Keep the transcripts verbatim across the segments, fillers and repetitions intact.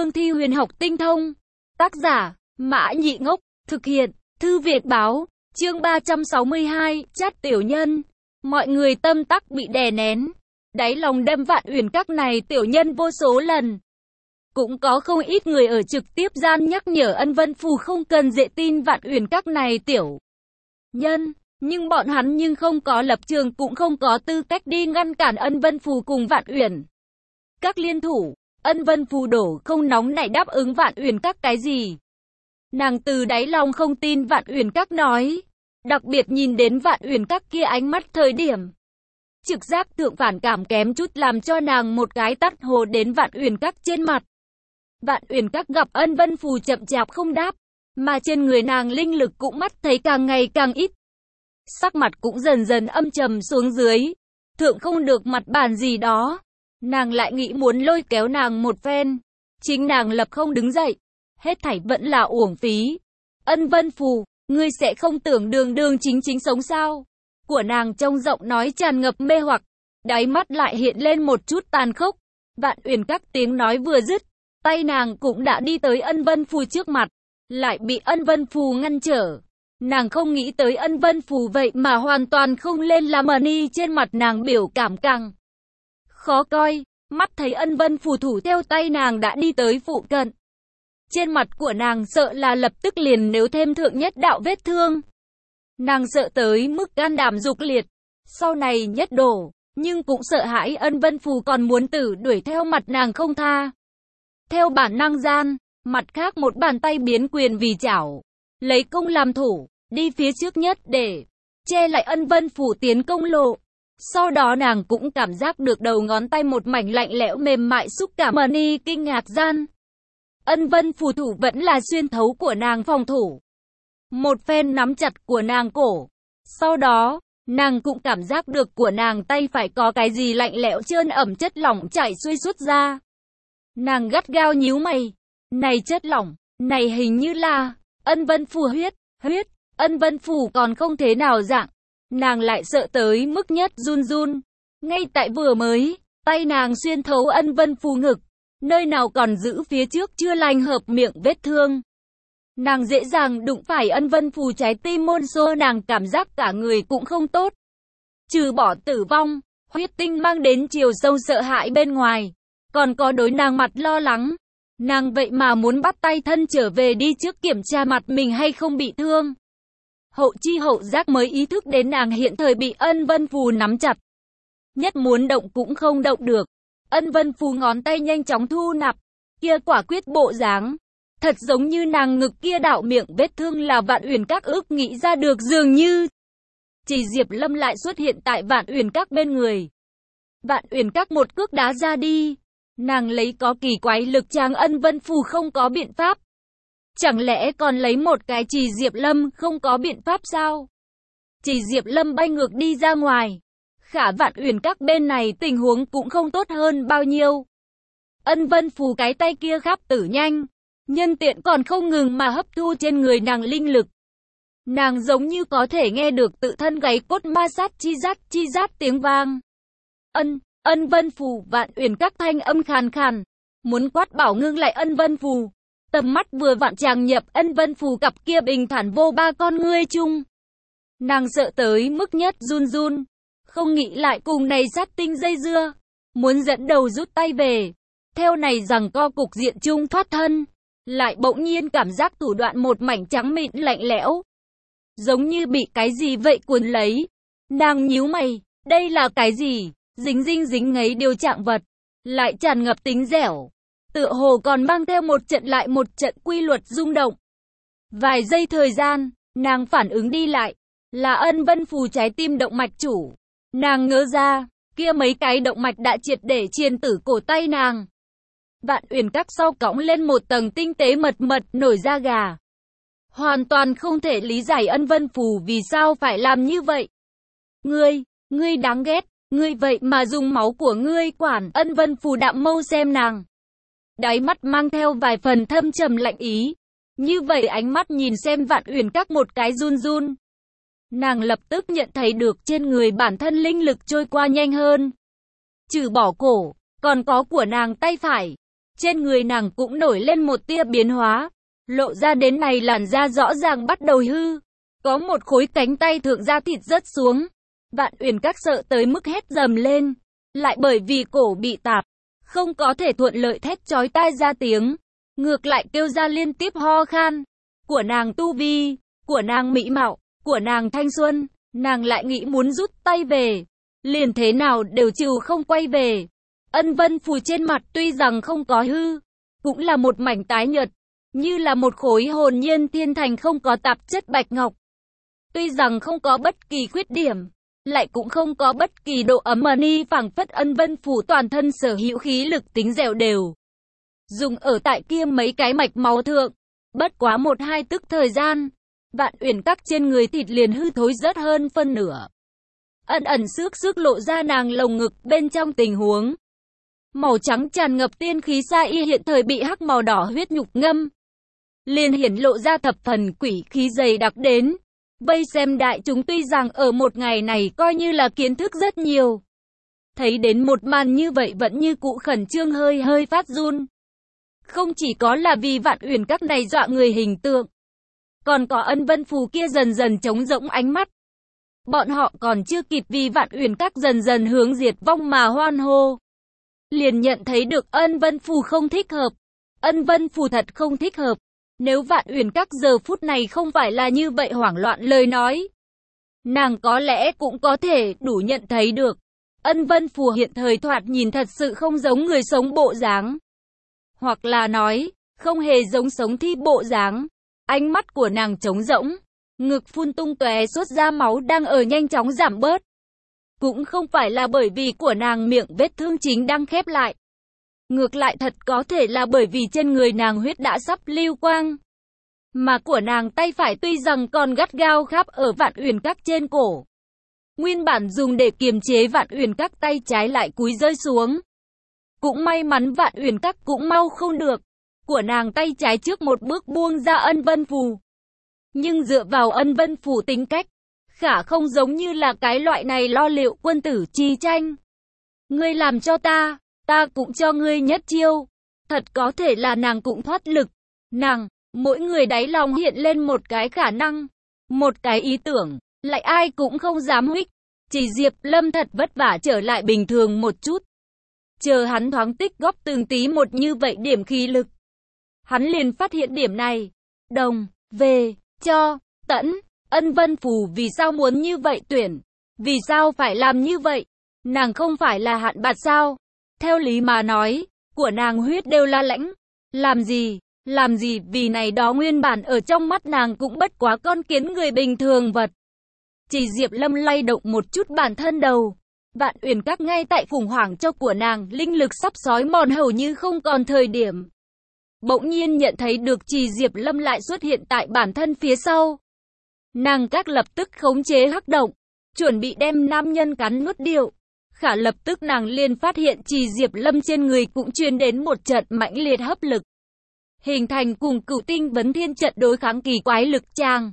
cương thi huyền học tinh thông. Tác giả, Mã Nhị Ngốc, thực hiện, Thư Việt Báo, chương ba trăm sáu mươi hai, Chát tiểu nhân. Mọi người tâm tắc bị đè nén, đáy lòng đâm Vạn Uyển Các này tiểu nhân vô số lần. Cũng có không ít người ở trực tiếp gian nhắc nhở Ân Vân Phù không cần dễ tin Vạn Uyển Các này tiểu nhân, nhưng bọn hắn nhưng không có lập trường cũng không có tư cách đi ngăn cản Ân Vân Phù cùng Vạn Uyển Các liên thủ. Ân Vân Phù đổ không nóng nảy đáp ứng Vạn Uyển Các cái gì. Nàng từ đáy lòng không tin Vạn Uyển Các nói, đặc biệt nhìn đến Vạn Uyển Các kia ánh mắt thời điểm. Trực giác thượng phản cảm kém chút làm cho nàng một cái tắt hồ đến Vạn Uyển Các trên mặt. Vạn Uyển Các gặp Ân Vân Phù chậm chạp không đáp, mà trên người nàng linh lực cũng mắt thấy càng ngày càng ít. Sắc mặt cũng dần dần âm trầm xuống dưới, thượng không được mặt bàn gì đó. Nàng lại nghĩ muốn lôi kéo nàng một phen, chính nàng lập không đứng dậy, hết thảy vẫn là uổng phí. Ân Vân Phù, ngươi sẽ không tưởng đường đường chính chính sống sao? Của nàng trong giọng nói tràn ngập mê hoặc, đáy mắt lại hiện lên một chút tàn khốc. Vạn Uyển Các tiếng nói vừa dứt, tay nàng cũng đã đi tới Ân Vân Phù trước mặt, lại bị Ân Vân Phù ngăn trở. Nàng không nghĩ tới Ân Vân Phù vậy mà hoàn toàn không lên làm mờ ni, trên mặt nàng biểu cảm càng khó coi, mắt thấy Ân Vân Phù thủ theo tay nàng đã đi tới phụ cận. Trên mặt của nàng sợ là lập tức liền nếu thêm thượng nhất đạo vết thương. Nàng sợ tới mức gan đảm dục liệt, sau này nhất đổ, nhưng cũng sợ hãi Ân Vân Phù còn muốn tử đuổi theo mặt nàng không tha. Theo bản năng gian, mặt khác một bàn tay biến quyền vì chảo, lấy công làm thủ, đi phía trước nhất để che lại Ân Vân Phù tiến công lộ. Sau đó nàng cũng cảm giác được đầu ngón tay một mảnh lạnh lẽo mềm mại xúc cảm mờ ni, kinh ngạc gian. Ân Vân Phù thủ vẫn là xuyên thấu của nàng phòng thủ. Một phen nắm chặt của nàng cổ. Sau đó, nàng cũng cảm giác được của nàng tay phải có cái gì lạnh lẽo trơn ẩm chất lỏng chảy xuôi suốt ra. Nàng gắt gao nhíu mày. Này chất lỏng, này hình như là Ân Vân Phù huyết, huyết, Ân Vân Phù còn không thế nào dạng. Nàng lại sợ tới mức nhất run run. Ngay tại vừa mới, tay nàng xuyên thấu Ân Vân Phù ngực, nơi nào còn giữ phía trước chưa lành hợp miệng vết thương. Nàng dễ dàng đụng phải Ân Vân Phù trái tim môn xô, nàng cảm giác cả người cũng không tốt. Trừ bỏ tử vong, huyết tinh mang đến chiều sâu sợ hãi bên ngoài, còn có đối nàng mặt lo lắng. Nàng vậy mà muốn bắt tay thân trở về đi trước kiểm tra mặt mình hay không bị thương. Hậu chi hậu giác mới ý thức đến nàng hiện thời bị Ân Vân Phù nắm chặt. Nhất muốn động cũng không động được. Ân Vân Phù ngón tay nhanh chóng thu nạp, kia quả quyết bộ dáng. Thật giống như nàng ngực kia đạo miệng vết thương là Vạn Uyển Các ước nghĩ ra được dường như. Chỉ Diệp Lâm lại xuất hiện tại Vạn Uyển Các bên người. Vạn Uyển Các một cước đá ra đi. Nàng lấy có kỳ quái lực tráng Ân Vân Phù không có biện pháp. Chẳng lẽ còn lấy một cái Chỉ Diệp Lâm không có biện pháp sao? Chỉ Diệp Lâm bay ngược đi ra ngoài. Khả Vạn Uyển Các bên này tình huống cũng không tốt hơn bao nhiêu. Ân Vân Phù cái tay kia khắp tử nhanh, nhân tiện còn không ngừng mà hấp thu trên người nàng linh lực. Nàng giống như có thể nghe được tự thân gáy cốt ma sát chi rát chi rát tiếng vang. Ân, Ân Vân Phù, Vạn Uyển Các thanh âm khàn khàn, muốn quát bảo ngưng lại Ân Vân Phù. Tầm mắt vừa vặn tràn nhập Ân Vân Phù cặp kia bình thản vô ba con ngươi chung. Nàng sợ tới mức nhất run run, không nghĩ lại cùng này sát tinh dây dưa, muốn dẫn đầu rút tay về. Theo này rằng co cục diện chung thoát thân, lại bỗng nhiên cảm giác thủ đoạn một mảnh trắng mịn lạnh lẽo, giống như bị cái gì vậy cuốn lấy. Nàng nhíu mày, đây là cái gì? Dính dính dính ngấy điều trạng vật, lại tràn ngập tính dẻo, tựa hồ còn mang theo một trận lại một trận quy luật rung động. Vài giây thời gian, nàng phản ứng đi lại, là Ân Vân Phù trái tim động mạch chủ. Nàng ngỡ ra, kia mấy cái động mạch đã triệt để chiền tử cổ tay nàng. Vạn Uyển Các sau cõng lên một tầng tinh tế mật mật nổi da gà. Hoàn toàn không thể lý giải Ân Vân Phù vì sao phải làm như vậy. Ngươi, ngươi đáng ghét, ngươi vậy mà dùng máu của ngươi quản. Ân Vân Phù đạm mâu xem nàng, đáy mắt mang theo vài phần thâm trầm lạnh ý. Như vậy ánh mắt nhìn xem Vạn Uyển Các một cái run run. Nàng lập tức nhận thấy được trên người bản thân linh lực trôi qua nhanh hơn. Trừ bỏ cổ, còn có của nàng tay phải. trên người nàng cũng nổi lên một tia biến hóa, lộ ra đến này làn da rõ ràng bắt đầu hư, có một khối cánh tay thượng da thịt rớt xuống. Vạn Uyển Các sợ tới mức hét dầm lên, lại bởi vì cổ bị tạp, không có thể thuận lợi thét chói tai ra tiếng, ngược lại kêu ra liên tiếp ho khan. Của nàng tu vi, của nàng mỹ mạo, của nàng thanh xuân, nàng lại nghĩ muốn rút tay về, liền thế nào đều chịu không quay về. Ân Vân Phù trên mặt tuy rằng không có hư, cũng là một mảnh tái nhợt, như là một khối hồn nhiên thiên thành không có tạp chất bạch ngọc. Tuy rằng không có bất kỳ khuyết điểm, lại cũng không có bất kỳ độ ấm mà ni phảng phất Ân Vân Phù toàn thân sở hữu khí lực tính dẻo đều dùng ở tại kia mấy cái mạch máu thượng. Bất quá một hai tức thời gian, Vạn Uyển Các trên người thịt liền hư thối rớt hơn phân nửa. Ẩn ẩn xước xước lộ ra nàng lồng ngực bên trong tình huống. Màu trắng tràn ngập tiên khí sa y hiện thời bị hắc màu đỏ huyết nhục ngâm, liền hiển lộ ra thập phần quỷ khí dày đặc đến. Vây xem đại chúng tuy rằng ở một ngày này coi như là kiến thức rất nhiều, thấy đến một màn như vậy vẫn như cũ khẩn trương hơi hơi phát run. Không chỉ có là vì Vạn Uyển Các này dọa người hình tượng, còn có Ân Vân Phù kia dần dần trống rỗng ánh mắt. Bọn họ còn chưa kịp vì Vạn Uyển Các dần dần hướng diệt vong mà hoan hô, liền nhận thấy được Ân Vân Phù không thích hợp. Ân Vân Phù thật không thích hợp. Nếu Vạn Uyển Các giờ phút này không phải là như vậy hoảng loạn lời nói, nàng có lẽ cũng có thể đủ nhận thấy được. Ân Vân Phù hiện thời thoạt nhìn thật sự không giống người sống bộ dáng, hoặc là nói, không hề giống sống thi bộ dáng. Ánh mắt của nàng trống rỗng, ngực phun tung tóe xuất ra máu đang ở nhanh chóng giảm bớt. Cũng không phải là bởi vì của nàng miệng vết thương chính đang khép lại. Ngược lại thật có thể là bởi vì trên người nàng huyết đã sắp lưu quang. Mà của nàng tay phải tuy rằng còn gắt gao khắp ở Vạn Uyển Các trên cổ, nguyên bản dùng để kiềm chế Vạn Uyển Các tay trái lại cúi rơi xuống. Cũng may mắn Vạn Uyển Các cũng mau không được, của nàng tay trái trước một bước buông ra Ân Vân Phù. Nhưng dựa vào Ân Vân Phù tính cách, khả không giống như là cái loại này lo liệu quân tử chi tranh. Ngươi làm cho ta, ta cũng cho ngươi nhất chiêu. Thật có thể là nàng cũng thoát lực. Nàng, mỗi người đáy lòng hiện lên một cái khả năng, một cái ý tưởng, lại ai cũng không dám huých. Chỉ Diệp Lâm thật vất vả trở lại bình thường một chút. Chờ hắn thoáng tích góp từng tí một như vậy điểm khí lực, hắn liền phát hiện điểm này. Đồng, về, cho, tẫn, Ân Vân Phù vì sao muốn như vậy tuyển? Vì sao phải làm như vậy? Nàng không phải là hạn bạt sao? Theo lý mà nói, của nàng huyết đều là lãnh. Làm gì? Làm gì vì này đó nguyên bản ở trong mắt nàng cũng bất quá con kiến người bình thường vật. Chỉ Diệp Lâm lay động một chút bản thân đầu. Vạn Uyển Các ngay tại khủng hoảng cho của nàng linh lực sắp xói mòn hầu như không còn thời điểm. Bỗng nhiên nhận thấy được Chỉ Diệp Lâm lại xuất hiện tại bản thân phía sau. Nàng các lập tức khống chế hắc động, chuẩn bị đem nam nhân cắn nuốt điệu. Khả lập tức nàng liền phát hiện Chỉ Diệp Lâm trên người cũng truyền đến một trận mãnh liệt hấp lực, hình thành cùng Cửu Tinh Vấn Thiên trận đối kháng kỳ quái lực tràng.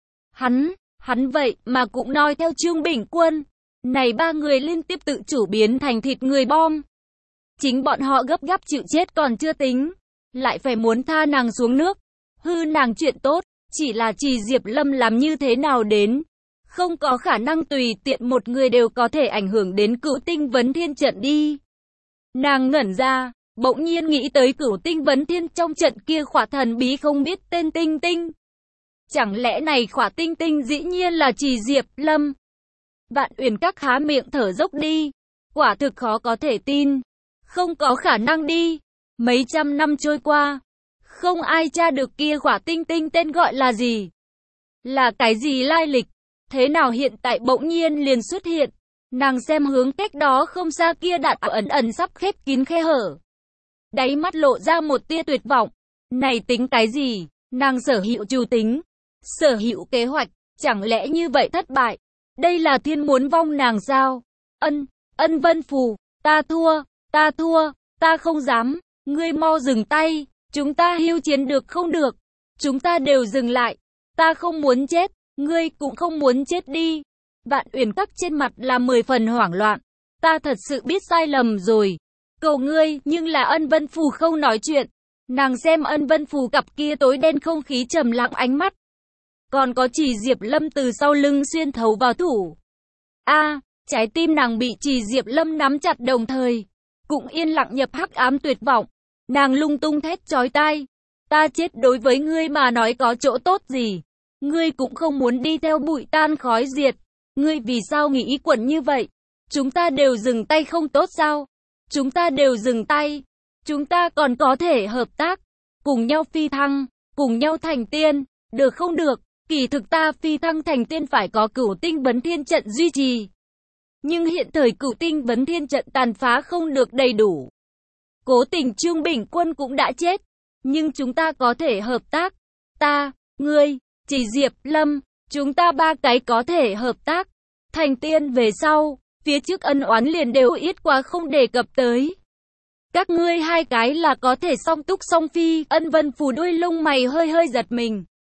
Hắn, hắn vậy mà cũng noi theo Trương Bình Quân. Này ba người liên tiếp tự chủ biến thành thịt người bom. Chính bọn họ gấp gáp chịu chết còn chưa tính, lại phải muốn tha nàng xuống nước. Hư nàng chuyện tốt, chỉ là Chỉ Diệp Lâm làm như thế nào đến. Không có khả năng tùy tiện một người đều có thể ảnh hưởng đến Cửu Tinh Vấn Thiên trận đi. Nàng ngẩn ra, bỗng nhiên nghĩ tới Cửu Tinh Vấn Thiên trong trận kia khỏa thần bí không biết tên tinh tinh. Chẳng lẽ này khỏa tinh tinh dĩ nhiên là Chỉ Diệp Lâm? Vạn Uyển Các há miệng thở dốc đi. Quả thực khó có thể tin. Không có khả năng đi. Mấy trăm năm trôi qua, không ai tra được kia khỏa tinh tinh tên gọi là gì. Là cái gì lai lịch? Thế nào hiện tại bỗng nhiên liền xuất hiện? Nàng xem hướng cách đó không xa kia đạn ẩn ẩn sắp khép kín khe hở. Đáy mắt lộ ra một tia tuyệt vọng. Này tính cái gì? Nàng sở hữu chủ tính, sở hữu kế hoạch, chẳng lẽ như vậy thất bại? Đây là thiên muốn vong nàng sao? Ân, Ân Vân Phù, ta thua, ta thua, ta không dám, ngươi mau dừng tay, chúng ta hưu chiến được không được? Chúng ta đều dừng lại, ta không muốn chết, ngươi cũng không muốn chết đi. Vạn Uyển Các trên mặt là mười phần hoảng loạn, ta thật sự biết sai lầm rồi. cầu ngươi, nhưng là Ân Vân Phù không nói chuyện. Nàng xem Ân Vân Phù cặp kia tối đen không khí trầm lặng ánh mắt. Còn có Chỉ Diệp Lâm từ sau lưng xuyên thấu vào thủ. A, trái tim nàng bị Chỉ Diệp Lâm nắm chặt đồng thời, cũng yên lặng nhập hắc ám tuyệt vọng. Nàng lung tung thét chói tai. Ta chết đối với ngươi mà nói có chỗ tốt gì? Ngươi cũng không muốn đi theo bụi tan khói diệt. Ngươi vì sao nghĩ quẩn như vậy? Chúng ta đều dừng tay không tốt sao? Chúng ta đều dừng tay. Chúng ta còn có thể hợp tác. Cùng nhau phi thăng. Cùng nhau thành tiên. Được không được? Kỳ thực ta phi thăng thành tiên phải có cửu tinh vấn thiên trận duy trì. Nhưng hiện thời cửu tinh vấn thiên trận tàn phá không được đầy đủ. Cố tình Trương Bình Quân cũng đã chết. Nhưng chúng ta có thể hợp tác. Ta, ngươi, Chỉ Diệp Lâm, chúng ta ba cái có thể hợp tác. Thành tiên về sau, phía trước ân oán liền đều ít quá không đề cập tới. Các ngươi hai cái là có thể song túc song phi. Ân Vân Phù đuôi lông mày hơi hơi giật mình.